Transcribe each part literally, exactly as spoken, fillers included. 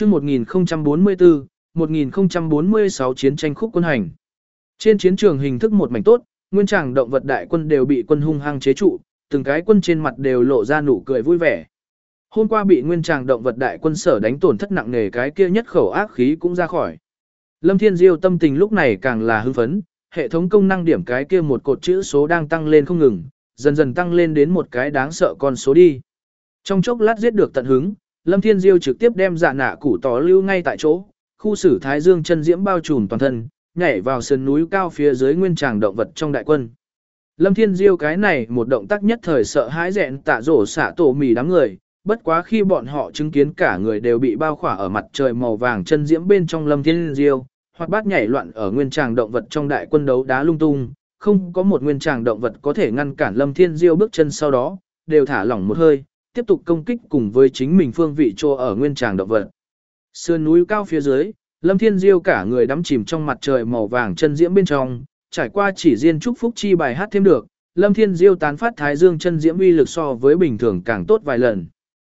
Chương một nghìn không trăm bốn mươi tư, một nghìn không trăm bốn mươi sáu chiến tranh khúc quân hành. Trên chiến trường hình thức một mảnh tốt, nguyên tràng động vật đại quân đều bị quân hung hăng chế trụ, từng cái quân trên mặt đều lộ ra nụ cười vui vẻ. Hôm qua bị nguyên tràng động vật đại quân sở đánh tổn thất nặng nề cái kia nhất khẩu ác khí cũng ra khỏi. Lâm Thiên Diêu tâm tình lúc này càng là hưng phấn, hệ thống công năng điểm cái kia một cột chữ số đang tăng lên không ngừng, dần dần tăng lên đến một cái đáng sợ con số đi. Trong chốc lát giết được tận hứng, Lâm Thiên Diêu trực tiếp đem dạ nạ củ tỏ lưu ngay tại chỗ, khu xử Thái Dương chân diễm bao trùm toàn thân, nhảy vào sườn núi cao phía dưới nguyên tràng động vật trong đại quân. Lâm Thiên Diêu cái này một động tác nhất thời sợ hãi rẹn tạ rổ xả tổ mì đám người, bất quá khi bọn họ chứng kiến cả người đều bị bao khỏa ở mặt trời màu vàng chân diễm bên trong Lâm Thiên Diêu, hoặc bát nhảy loạn ở nguyên tràng động vật trong đại quân đấu đá lung tung, không có một nguyên tràng động vật có thể ngăn cản Lâm Thiên Diêu bước chân sau đó, đều thả lỏng một hơi, tiếp tục công kích cùng với chính mình phương vị trô ở nguyên tràng động vật. Sườn núi cao phía dưới, Lâm Thiên Diêu cả người đắm chìm trong mặt trời màu vàng chân diễm bên trong, trải qua chỉ riêng chúc phúc chi bài hát thêm được, Lâm Thiên Diêu tán phát thái dương chân diễm uy lực so với bình thường càng tốt vài lần.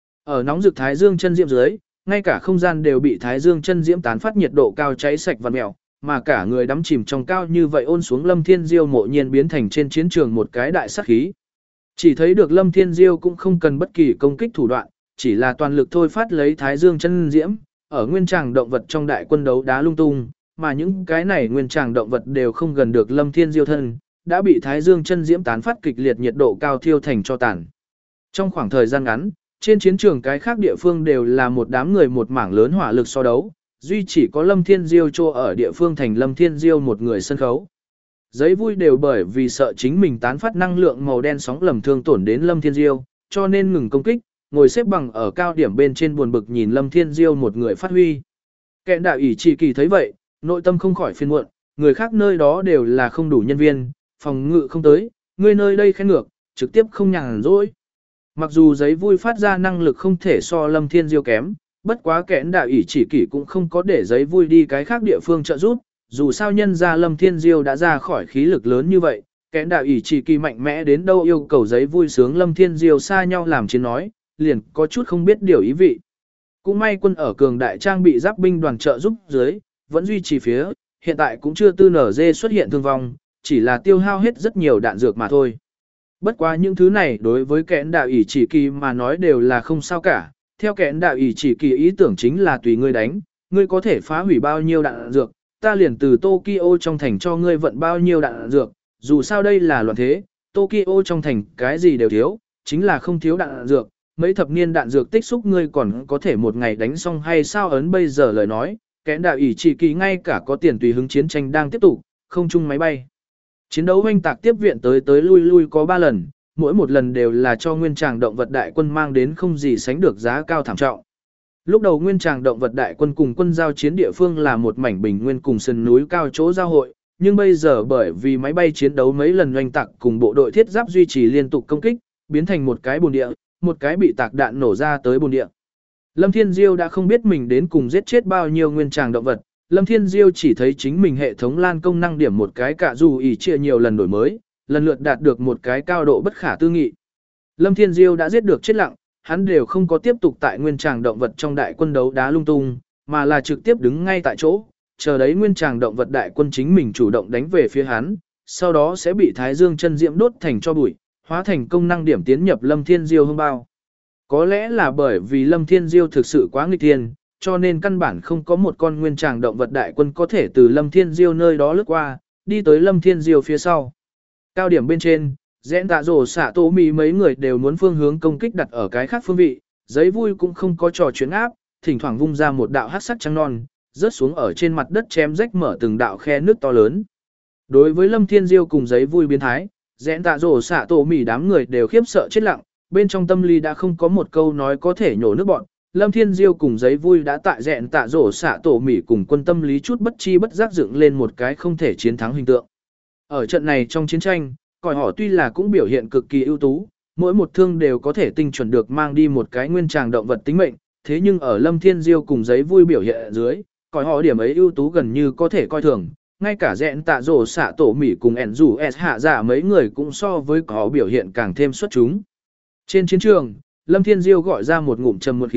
Ở nóng rực thái dương chân diễm dưới, ngay cả không gian đều bị thái dương chân diễm tán phát nhiệt độ cao cháy sạch và mèo, mà cả người đắm chìm trong cao như vậy ôn xuống Lâm Thiên Diêu mộ nhiên biến thành trên chiến trường một cái đại sát khí. Chỉ thấy được Lâm Thiên Diêu cũng không cần bất kỳ công kích thủ đoạn, chỉ là toàn lực thôi phát lấy thái dương chân diễm, ở nguyên tràng động vật trong đại quân đấu đá lung tung, mà những cái này nguyên tràng động vật đều không gần được Lâm Thiên Diêu thân, đã bị thái dương chân diễm tán phát kịch liệt nhiệt độ cao thiêu thành cho tàn. Trong khoảng thời gian ngắn, trên chiến trường cái khác địa phương đều là một đám người một mảng lớn hỏa lực so đấu, duy chỉ có Lâm Thiên Diêu trô ở địa phương thành Lâm Thiên Diêu một người sân khấu. Giấy vui đều bởi vì sợ chính mình tán phát năng lượng màu đen sóng lầm thương tổn đến Lâm Thiên Diêu, cho nên ngừng công kích, ngồi xếp bằng ở cao điểm bên trên buồn bực nhìn Lâm Thiên Diêu một người phát huy. Kẹn đạo ỷ chỉ kỳ thấy vậy, nội tâm không khỏi phiền muộn, người khác nơi đó đều là không đủ nhân viên, phòng ngự không tới, người nơi đây khen ngược, trực tiếp không nhàn rỗi. Mặc dù giấy vui phát ra năng lực không thể so Lâm Thiên Diêu kém, bất quá kẽn đạo ỷ chỉ kỷ cũng không có để giấy vui đi cái khác địa phương trợ giúp, dù sao nhân ra Lâm Thiên Diêu đã ra khỏi khí lực lớn như vậy, kẽn đạo ỷ chỉ kỳ mạnh mẽ đến đâu yêu cầu giấy vui sướng Lâm Thiên Diêu xa nhau làm chiến nói, liền có chút không biết điều ý vị. Cũng may quân ở cường đại trang bị giáp binh đoàn trợ giúp dưới, vẫn duy trì phía, hiện tại cũng chưa tư nở dê xuất hiện thương vong, chỉ là tiêu hao hết rất nhiều đạn dược mà thôi. Bất quá những thứ này đối với kẽn đạo ỷ chỉ kỳ mà nói đều là không sao cả, theo kẽn đạo ỷ chỉ kỳ ý tưởng chính là tùy ngươi đánh, ngươi có thể phá hủy bao nhiêu đạn dược, ta liền từ Tokyo trong thành cho ngươi vận bao nhiêu đạn dược, dù sao đây là loạn thế, Tokyo trong thành cái gì đều thiếu, chính là không thiếu đạn dược, mấy thập niên đạn dược tích xúc ngươi còn có thể một ngày đánh xong hay sao ấn bây giờ lời nói, kẽn đạo ỷ chỉ kỳ ngay cả có tiền tùy hứng chiến tranh đang tiếp tục, không chung máy bay. Chiến đấu hoành tạc tiếp viện tới tới lui lui có ba lần, mỗi một lần đều là cho nguyên tràng động vật đại quân mang đến không gì sánh được giá cao thảm trọng. Lúc đầu nguyên tràng động vật đại quân cùng quân giao chiến địa phương là một mảnh bình nguyên cùng sườn núi cao chỗ giao hội, nhưng bây giờ bởi vì máy bay chiến đấu mấy lần hoành tạc cùng bộ đội thiết giáp duy trì liên tục công kích, biến thành một cái bồn địa, một cái bị tạc đạn nổ ra tới bồn địa. Lâm Thiên Diêu đã không biết mình đến cùng giết chết bao nhiêu nguyên tràng động vật, Lâm Thiên Diêu chỉ thấy chính mình hệ thống lan công năng điểm một cái cả dù ỉ chia nhiều lần đổi mới, lần lượt đạt được một cái cao độ bất khả tư nghị. Lâm Thiên Diêu đã giết được chết lặng, hắn đều không có tiếp tục tại nguyên tràng động vật trong đại quân đấu đá lung tung, mà là trực tiếp đứng ngay tại chỗ, chờ đấy nguyên tràng động vật đại quân chính mình chủ động đánh về phía hắn, sau đó sẽ bị Thái Dương chân diễm đốt thành cho bụi, hóa thành công năng điểm tiến nhập Lâm Thiên Diêu hương bao. Có lẽ là bởi vì Lâm Thiên Diêu thực sự quá nghịch thiên, cho nên căn bản không có một con nguyên tràng động vật đại quân có thể từ Lâm Thiên Diêu nơi đó lướt qua, đi tới Lâm Thiên Diêu phía sau. Cao điểm bên trên, rẽn tạ rổ xạ tổ mì mấy người đều muốn phương hướng công kích đặt ở cái khác phương vị, giấy vui cũng không có trò chuyến áp, thỉnh thoảng vung ra một đạo hắc sắc trắng non, rớt xuống ở trên mặt đất chém rách mở từng đạo khe nước to lớn. Đối với Lâm Thiên Diêu cùng giấy vui biến thái, rẽn tạ rổ xạ tổ mì đám người đều khiếp sợ chết lặng, bên trong tâm lý đã không có một câu nói có thể nhổ nước bọn. Lâm Thiên Diêu cùng giấy vui đã tại rẽn tạ rổ xạ tổ mỉ cùng quân tâm lý chút bất chi bất giác dựng lên một cái không thể chiến thắng hình tượng. Ở trận này trong chiến tranh, còi họ tuy là cũng biểu hiện cực kỳ ưu tú, mỗi một thương đều có thể tinh chuẩn được mang đi một cái nguyên tràng động vật tính mệnh, thế nhưng ở Lâm Thiên Diêu cùng giấy vui biểu hiện dưới, còi họ điểm ấy ưu tú gần như có thể coi thường, ngay cả rẽn tạ rổ xạ tổ mỉ cùng ẻn rủ S hạ giả mấy người cũng so với họ biểu hiện càng thêm xuất chúng. Trên chiến trường, Lâm Thiên Diêu gọi ra một ngụm trầm một khí,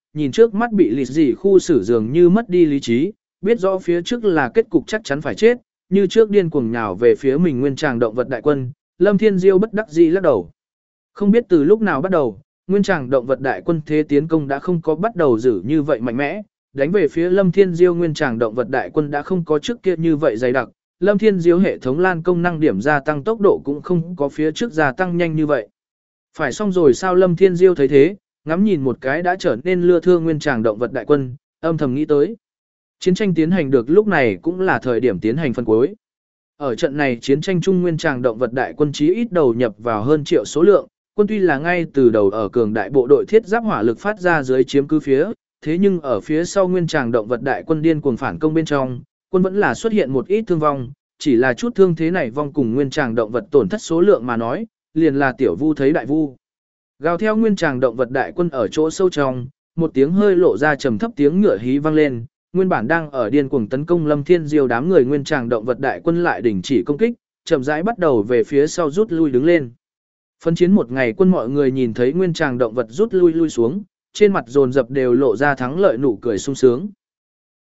nhìn trước mắt bị lịt gì khu xử dường như mất đi lý trí, biết rõ phía trước là kết cục chắc chắn phải chết, như trước điên cuồng nhào về phía mình nguyên tràng động vật đại quân, Lâm Thiên Diêu bất đắc dĩ lắc đầu. Không biết từ lúc nào bắt đầu, nguyên tràng động vật đại quân thế tiến công đã không có bắt đầu giữ như vậy mạnh mẽ, đánh về phía Lâm Thiên Diêu nguyên tràng động vật đại quân đã không có trước kia như vậy dày đặc, Lâm Thiên Diêu hệ thống lan công năng điểm gia tăng tốc độ cũng không có phía trước gia tăng nhanh như vậy. Phải xong rồi sao? Lâm Thiên Diêu thấy thế, ngắm nhìn một cái đã trở nên lưa thưa nguyên tràng động vật đại quân, âm thầm nghĩ tới. Chiến tranh tiến hành được lúc này cũng là thời điểm tiến hành phân cuối. Ở trận này chiến tranh trung nguyên tràng động vật đại quân chí ít đầu nhập vào hơn triệu số lượng, quân tuy là ngay từ đầu ở cường đại bộ đội thiết giáp hỏa lực phát ra dưới chiếm cứ phía, thế nhưng ở phía sau nguyên tràng động vật đại quân điên cuồng phản công bên trong, quân vẫn là xuất hiện một ít thương vong, chỉ là chút thương thế này vong cùng nguyên tràng động vật tổn thất số lượng mà nói, liền là tiểu vu thấy đại vu. Gào theo nguyên tràng động vật đại quân ở chỗ sâu trong, một tiếng hơi lộ ra trầm thấp tiếng ngựa hí vang lên, nguyên bản đang ở điên cuồng tấn công Lâm Thiên Diêu đám người nguyên tràng động vật đại quân lại đình chỉ công kích, chậm rãi bắt đầu về phía sau rút lui đứng lên. Phân chiến một ngày quân mọi người nhìn thấy nguyên tràng động vật rút lui lui xuống, trên mặt dồn dập đều lộ ra thắng lợi nụ cười sung sướng.